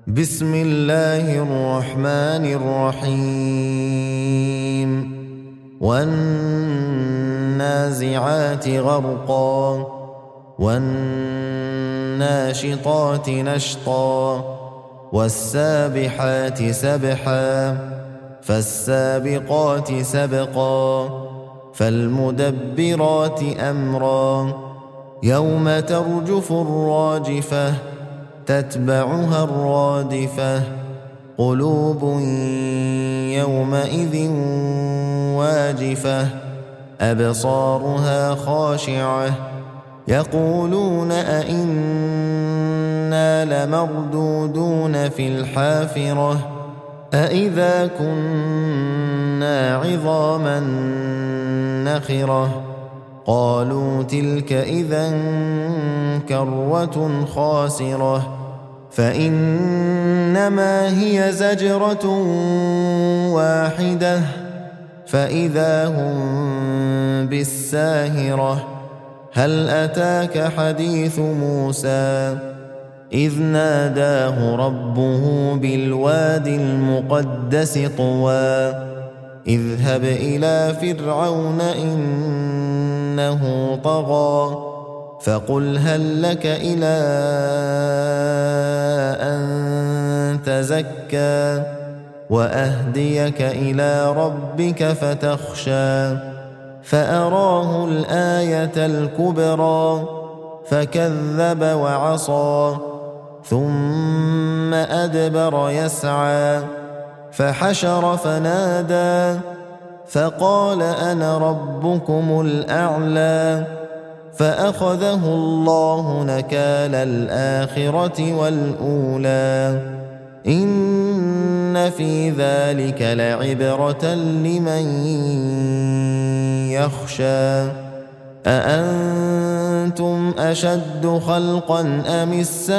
بسم الله الرحمن الرحيم والنازعات غرقا والناشطات نشطا والسابحات سبحا فالسابقات سبقا فالمدبرات أمرا يوم ترجف الراجفة تتبعها الرادفة قلوب يومئذ واجفة أبصارها خاشعة يقولون أئنا لمردودون في الحافرة أئذا كنا عظاما نخرة قالوا تلك إذا كروة خاسرة فإنما هي زجرة واحدة فإذا هم بالساهرة هل أتاك حديث موسى إذ ناداه ربه بالوادي المقدس طوى اذهب إلى فرعون إنه طغى فقل هل لك إلى أن تزكى وأهديك إلى ربك فتخشى فأراه الآية الكبرى فكذب وعصى ثم أدبر يسعى فحشر فنادى فقال أنا ربكم الأعلى فأخذه الله نكال الآخرة والأولى إن في ذلك لعبرة لمن يخشى أأنتم أشد خلقا أم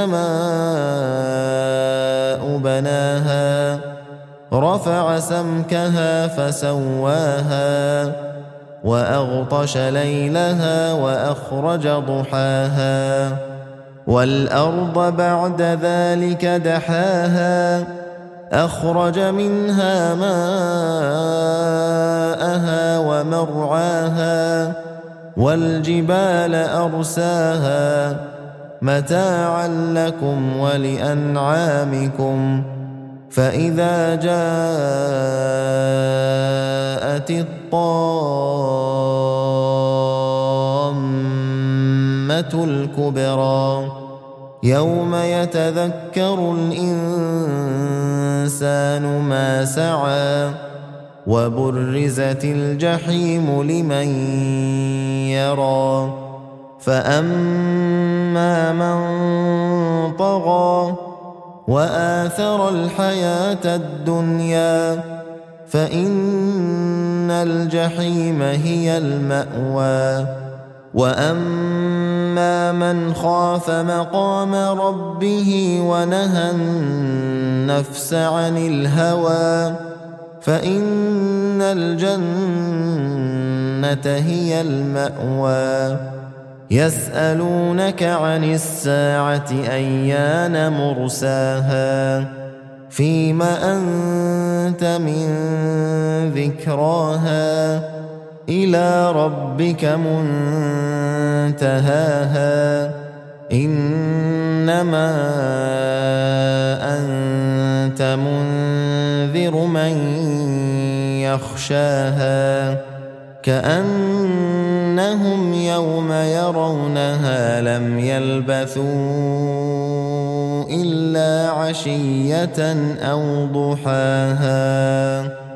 السماء بناها رفع سمكها فسواها وأغطش ليلها وأخرج ضحاها والأرض بعد ذلك دحاها أخرج منها ماءها ومرعاها والجبال أرساها متاعا لكم ولأنعامكم فإذا جاءت الطامة الكبرى يوم يتذكر الإنسان ما سعى وبرزت الجحيم لمن يرى فأما من طغى وآثر الحياة الدنيا فإن الجحيم هي المأوى وأما من خاف مقام ربه ونهى النفس عن الهوى فإن الجنة هي المأوى يسألونك عن الساعة أيان مرساها فيم أنت من ذكراها إلى ربك منتهاها إنما أنت منذر من يخشاها كأنهم يوم يرونها لم يلبثوا إلا عشية أو ضحاها.